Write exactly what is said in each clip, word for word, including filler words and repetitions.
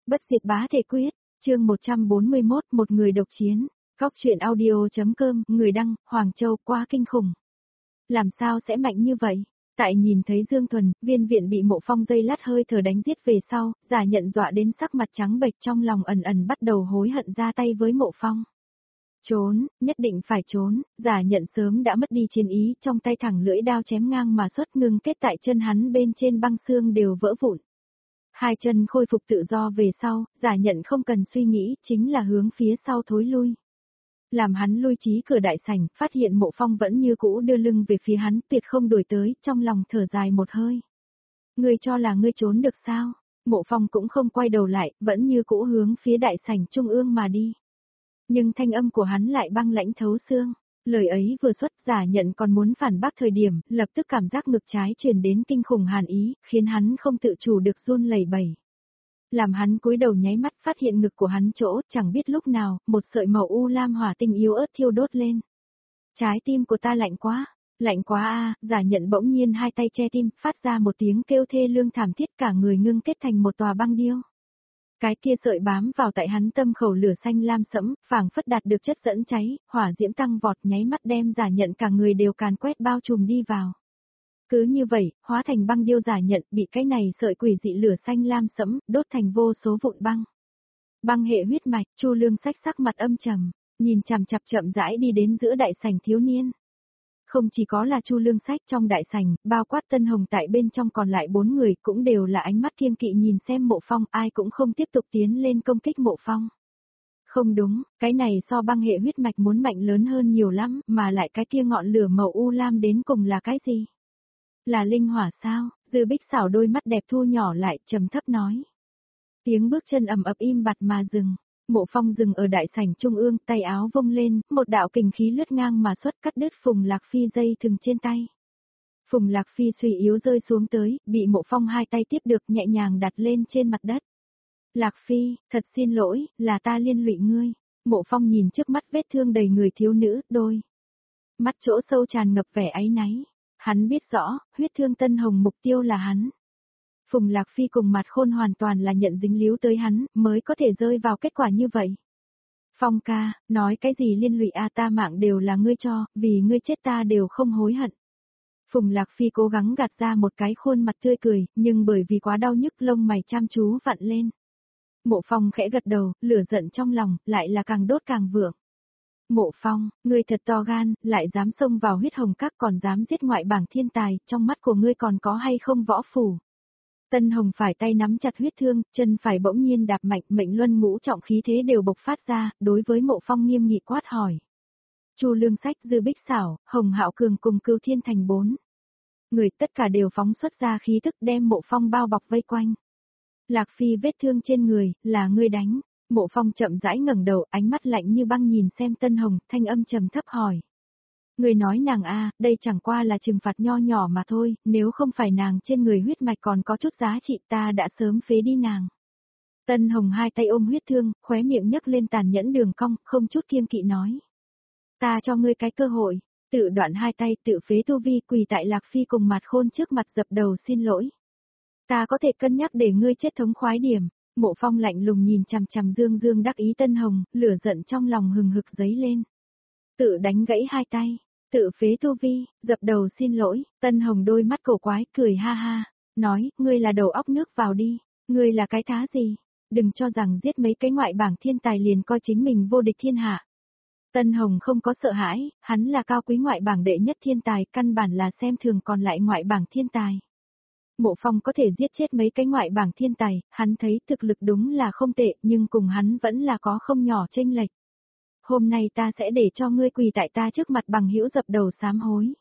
Bất diệt bá thể quyết, chương một trăm bốn mươi mốt, một người độc chiến, góc truyện audio.com, người đăng, Hoàng Châu, quá kinh khủng. Làm sao sẽ mạnh như vậy? Tại nhìn thấy Dương Thuần, Viên Viện bị Mộ Phong dây lát hơi thở đánh giết về sau, giả nhận dọa đến sắc mặt trắng bệch, trong lòng ẩn ẩn bắt đầu hối hận ra tay với Mộ Phong. Trốn, nhất định phải trốn, giả nhận sớm đã mất đi chiến ý, trong tay thẳng lưỡi đao chém ngang mà xuất, ngưng kết tại chân hắn bên trên băng xương đều vỡ vụn. Hai chân khôi phục tự do về sau, giả nhận không cần suy nghĩ, chính là hướng phía sau thối lui. Làm hắn lui chí cửa đại sảnh, phát hiện Mộ Phong vẫn như cũ đưa lưng về phía hắn, tuyệt không đuổi tới, trong lòng thở dài một hơi. Ngươi cho là ngươi trốn được sao? Mộ Phong cũng không quay đầu lại, vẫn như cũ hướng phía đại sảnh trung ương mà đi. Nhưng thanh âm của hắn lại băng lãnh thấu xương. Lời ấy vừa xuất, giả nhận còn muốn phản bác thời điểm, lập tức cảm giác ngực trái truyền đến kinh khủng hàn ý, khiến hắn không tự chủ được run lẩy bẩy. Làm hắn cúi đầu nháy mắt, phát hiện ngực của hắn chỗ, chẳng biết lúc nào, một sợi màu u lam hỏa tinh yếu ớt thiêu đốt lên. Trái tim của ta lạnh quá, lạnh quá a, giả nhận bỗng nhiên hai tay che tim, phát ra một tiếng kêu thê lương thảm thiết, cả người ngưng kết thành một tòa băng điêu. Cái kia sợi bám vào tại hắn tâm khẩu lửa xanh lam sẫm, phảng phất đạt được chất dẫn cháy, hỏa diễm tăng vọt nháy mắt đem giả nhận cả người đều càn quét bao trùm đi vào. Cứ như vậy, hóa thành băng điêu giả nhận, bị cái này sợi quỷ dị lửa xanh lam sẫm, đốt thành vô số vụn băng. Băng hệ huyết mạch, Chu Lương Sách sắc mặt âm trầm, nhìn chằm chằm chậm rãi đi đến giữa đại sảnh thiếu niên. Không chỉ có là Chu Lương Sách trong đại sảnh, bao quát Tân Hồng tại bên trong còn lại bốn người cũng đều là ánh mắt kiêng kỵ nhìn xem Mộ Phong, ai cũng không tiếp tục tiến lên công kích Mộ Phong. Không đúng, cái này so băng hệ huyết mạch muốn mạnh lớn hơn nhiều lắm, mà lại cái kia ngọn lửa màu u lam đến cùng là cái gì? Là linh hỏa sao? Dư Bích xảo đôi mắt đẹp thu nhỏ lại, trầm thấp nói. Tiếng bước chân ầm ập im bặt mà dừng. Mộ Phong dừng ở đại sảnh trung ương, tay áo vung lên, một đạo kình khí lướt ngang mà xuất, cắt đứt Phùng Lạc Phi dây thừng trên tay. Phùng Lạc Phi suy yếu rơi xuống tới, bị Mộ Phong hai tay tiếp được, nhẹ nhàng đặt lên trên mặt đất. Lạc Phi, thật xin lỗi, là ta liên lụy ngươi. Mộ Phong nhìn trước mắt vết thương đầy người thiếu nữ, đôi mắt chỗ sâu tràn ngập vẻ áy náy. Hắn biết rõ, huyết thương Tân Hồng mục tiêu là hắn. Phùng Lạc Phi cùng Mặt Khôn hoàn toàn là nhận dính líu tới hắn, mới có thể rơi vào kết quả như vậy. Phong ca, nói cái gì liên lụy a, ta mạng đều là ngươi cho, vì ngươi chết ta đều không hối hận. Phùng Lạc Phi cố gắng gạt ra một cái khuôn mặt tươi cười, nhưng bởi vì quá đau nhức lông mày chăm chú vặn lên. Mộ Phong khẽ gật đầu, lửa giận trong lòng, lại là càng đốt càng vượng. Mộ Phong, ngươi thật to gan, lại dám xông vào huyết hồng các, còn dám giết ngoại bảng thiên tài, trong mắt của ngươi còn có hay không võ phủ? Tân Hồng phải tay nắm chặt huyết thương, chân phải bỗng nhiên đạp mạnh, mệnh luân ngũ trọng khí thế đều bộc phát ra, đối với Mộ Phong nghiêm nghị quát hỏi. Chu Lương Sách, Dư Bích xảo, Hồng Hạo Cường cùng Cửu Thiên Thành bốn người tất cả đều phóng xuất ra khí thức đem Mộ Phong bao bọc vây quanh. Lạc Phi vết thương trên người, là ngươi đánh. Mộ Phong chậm rãi ngẩng đầu, ánh mắt lạnh như băng nhìn xem Tân Hồng, thanh âm trầm thấp hỏi. Người nói nàng a, đây chẳng qua là trừng phạt nho nhỏ mà thôi, nếu không phải nàng trên người huyết mạch còn có chút giá trị ta đã sớm phế đi nàng. Tân Hồng hai tay ôm huyết thương, khóe miệng nhấc lên tàn nhẫn đường cong, không chút kiêng kỵ nói. Ta cho ngươi cái cơ hội, tự đoạn hai tay tự phế tu vi, quỳ tại Lạc Phi cùng Mặt Khôn trước mặt dập đầu xin lỗi. Ta có thể cân nhắc để ngươi chết thống khoái điểm. Mộ Phong lạnh lùng nhìn chằm chằm Dương Dương đắc ý Tân Hồng, lửa giận trong lòng hừng hực dấy lên. Tự đánh gãy hai tay, tự phế tu vi, dập đầu xin lỗi, Tân Hồng đôi mắt cổ quái cười ha ha, nói, ngươi là đầu óc nước vào đi, ngươi là cái thá gì, đừng cho rằng giết mấy cái ngoại bảng thiên tài liền coi chính mình vô địch thiên hạ. Tân Hồng không có sợ hãi, hắn là cao quý ngoại bảng đệ nhất thiên tài, căn bản là xem thường còn lại ngoại bảng thiên tài. Mộ Phong có thể giết chết mấy cái ngoại bảng thiên tài, hắn thấy thực lực đúng là không tệ, nhưng cùng hắn vẫn là có không nhỏ chênh lệch. Hôm nay ta sẽ để cho ngươi quỳ tại ta trước mặt bằng hữu dập đầu sám hối.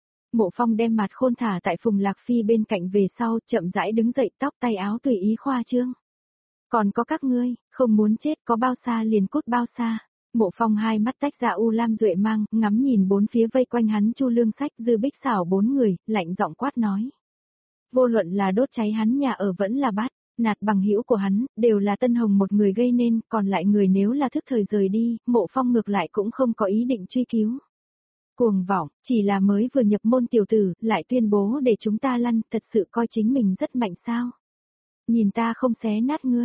Mộ Phong đem Mặt Khôn thả tại Phùng Lạc Phi bên cạnh về sau, chậm rãi đứng dậy, tóc tay áo tùy ý khoa trương. Còn có các ngươi, không muốn chết có bao xa liền cút bao xa. Mộ Phong hai mắt tách ra u lam duệ mang, ngắm nhìn bốn phía vây quanh hắn Chu Lương Sách, Dư Bích xảo bốn người, lạnh giọng quát nói. Vô luận là đốt cháy hắn nhà ở vẫn là bắt nạt bằng hữu của hắn, đều là Tân Hồng một người gây nên, còn lại người nếu là thức thời rời đi, Mộ Phong ngược lại cũng không có ý định truy cứu. Cuồng vọng, chỉ là mới vừa nhập môn tiểu tử, lại tuyên bố để chúng ta lăn, thật sự coi chính mình rất mạnh sao. Nhìn ta không xé nát ngươi,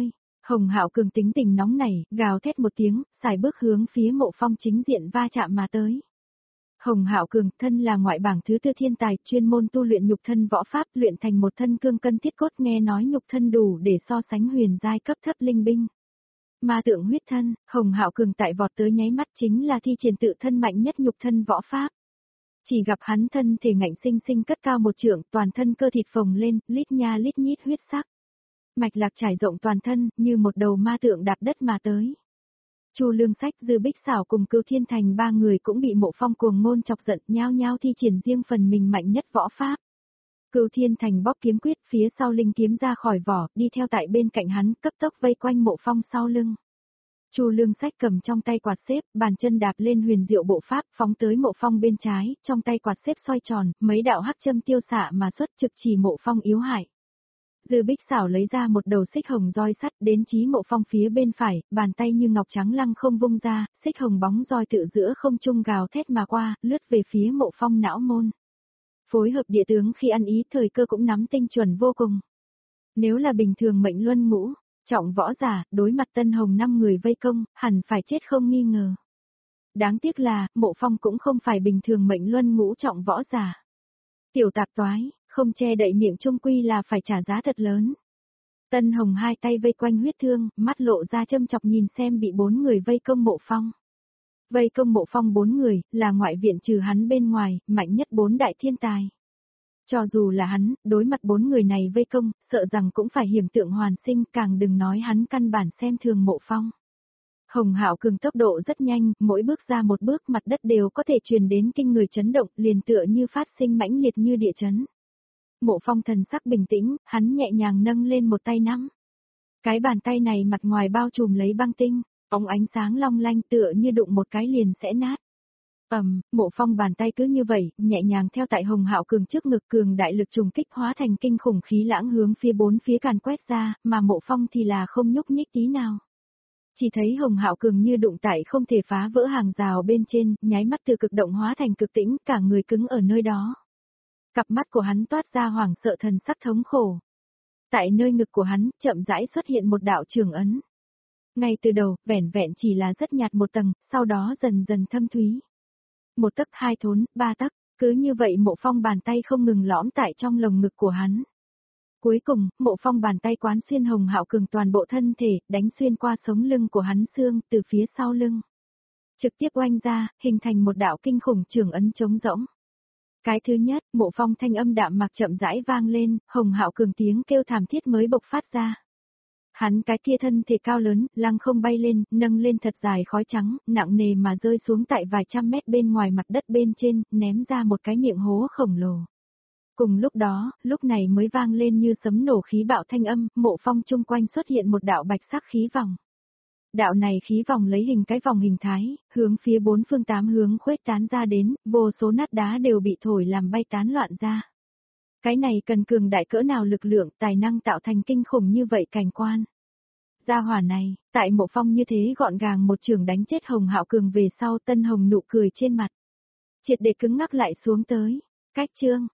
Hồng Hạo Cường tính tình nóng nảy, gào thét một tiếng, xài bước hướng phía Mộ Phong chính diện va chạm mà tới. Hồng Hạo Cường, thân là ngoại bảng thứ tư thiên tài, chuyên môn tu luyện nhục thân võ pháp, luyện thành một thân cương cân thiết cốt, nghe nói nhục thân đủ để so sánh huyền giai cấp thấp linh binh. Ma tượng huyết thân, Hồng Hạo Cường tại vọt tới nháy mắt chính là thi triển tự thân mạnh nhất nhục thân võ pháp. Chỉ gặp hắn thân thể ngạnh sinh sinh cất cao một trượng, toàn thân cơ thịt phồng lên, lít nha lít nhít huyết sắc. Mạch lạc trải rộng toàn thân, như một đầu ma tượng đạp đất mà tới. Chu Lương Sách, Dư Bích Xảo cùng Cửu Thiên Thành ba người cũng bị Mộ Phong cuồng ngôn chọc giận, nhao nhao thi triển riêng phần mình mạnh nhất võ pháp. Cửu Thiên Thành bóp kiếm quyết, phía sau linh kiếm ra khỏi vỏ, đi theo tại bên cạnh hắn, cấp tốc vây quanh Mộ Phong sau lưng. Chu Lương Sách cầm trong tay quạt xếp, bàn chân đạp lên huyền diệu bộ pháp, phóng tới Mộ Phong bên trái, trong tay quạt xếp xoay tròn, mấy đạo hắc châm tiêu xạ mà xuất, trực chỉ Mộ Phong yếu hại. Dư Bích Xảo lấy ra một đầu xích hồng roi sắt, đến chí Mộ Phong phía bên phải, bàn tay như ngọc trắng lăng không vung ra, xích hồng bóng roi tự giữa không trung gào thét mà qua, lướt về phía Mộ Phong não môn. Phối hợp địa tướng khi ăn ý, thời cơ cũng nắm tinh chuẩn vô cùng. Nếu là bình thường mệnh luân ngũ, trọng võ giả, đối mặt Tân Hồng năm người vây công, hẳn phải chết không nghi ngờ. Đáng tiếc là, Mộ Phong cũng không phải bình thường mệnh luân ngũ trọng võ giả. Tiểu tạp toái, không che đậy miệng trung quy là phải trả giá thật lớn. Tân Hồng hai tay vây quanh huyết thương, mắt lộ ra châm chọc nhìn xem bị bốn người vây công Mộ Phong. Vây công Mộ Phong bốn người, là ngoại viện trừ hắn bên ngoài, mạnh nhất bốn đại thiên tài. Cho dù là hắn, đối mặt bốn người này vây công, sợ rằng cũng phải hiểm tượng hoàn sinh, càng đừng nói hắn căn bản xem thường Mộ Phong. Hồng Hạo Cường tốc độ rất nhanh, mỗi bước ra một bước mặt đất đều có thể truyền đến kinh người chấn động, liền tựa như phát sinh mãnh liệt như địa chấn. Mộ Phong thần sắc bình tĩnh, hắn nhẹ nhàng nâng lên một tay nắm. Cái bàn tay này mặt ngoài bao trùm lấy băng tinh, óng ánh sáng long lanh tựa như đụng một cái liền sẽ nát. Ầm, um, Mộ Phong bàn tay cứ như vậy, nhẹ nhàng theo tại Hồng Hạo Cường trước ngực, cường đại lực trùng kích hóa thành kinh khủng khí lãng hướng phía bốn phía càn quét ra, mà Mộ Phong thì là không nhúc nhích tí nào. Chỉ thấy Hồng Hạo Cường như đụng tại không thể phá vỡ hàng rào bên trên, nháy mắt từ cực động hóa thành cực tĩnh, cả người cứng ở nơi đó. Cặp mắt của hắn toát ra hoảng sợ thần sắc thống khổ. Tại nơi ngực của hắn, chậm rãi xuất hiện một đạo trường ấn. Ngay từ đầu, vẻn vẹn chỉ là rất nhạt một tầng, sau đó dần dần thâm thúy. Một tấc, hai thốn, ba tấc, cứ như vậy Mộ Phong bàn tay không ngừng lõm tại trong lồng ngực của hắn. Cuối cùng, Mộ Phong bàn tay quán xuyên Hồng Hạo Cường toàn bộ thân thể, đánh xuyên qua sống lưng của hắn xương, từ phía sau lưng. Trực tiếp oanh ra, hình thành một đạo kinh khủng trường ấn trống rỗng. Cái thứ nhất, Mộ Phong thanh âm đạm mạc chậm rãi vang lên, Hồng Hạo Cường tiếng kêu thảm thiết mới bộc phát ra. Hắn cái kia thân thể cao lớn, lăng không bay lên, nâng lên thật dài khói trắng, nặng nề mà rơi xuống tại vài trăm mét bên ngoài mặt đất bên trên, ném ra một cái miệng hố khổng lồ. Cùng lúc đó, lúc này mới vang lên như sấm nổ khí bạo thanh âm, Mộ Phong chung quanh xuất hiện một đạo bạch sắc khí vòng. Đạo này khí vòng lấy hình cái vòng hình thái, hướng phía bốn phương tám hướng khuếch tán ra đến, vô số nát đá đều bị thổi làm bay tán loạn ra. Cái này cần cường đại cỡ nào lực lượng, tài năng tạo thành kinh khủng như vậy cảnh quan. Gia hỏa này, tại Mộ Phong như thế gọn gàng một trường đánh chết Hồng Hạo Cường về sau, Tân Hồng nụ cười trên mặt. Triệt để cứng ngắc lại xuống tới. Cách chương,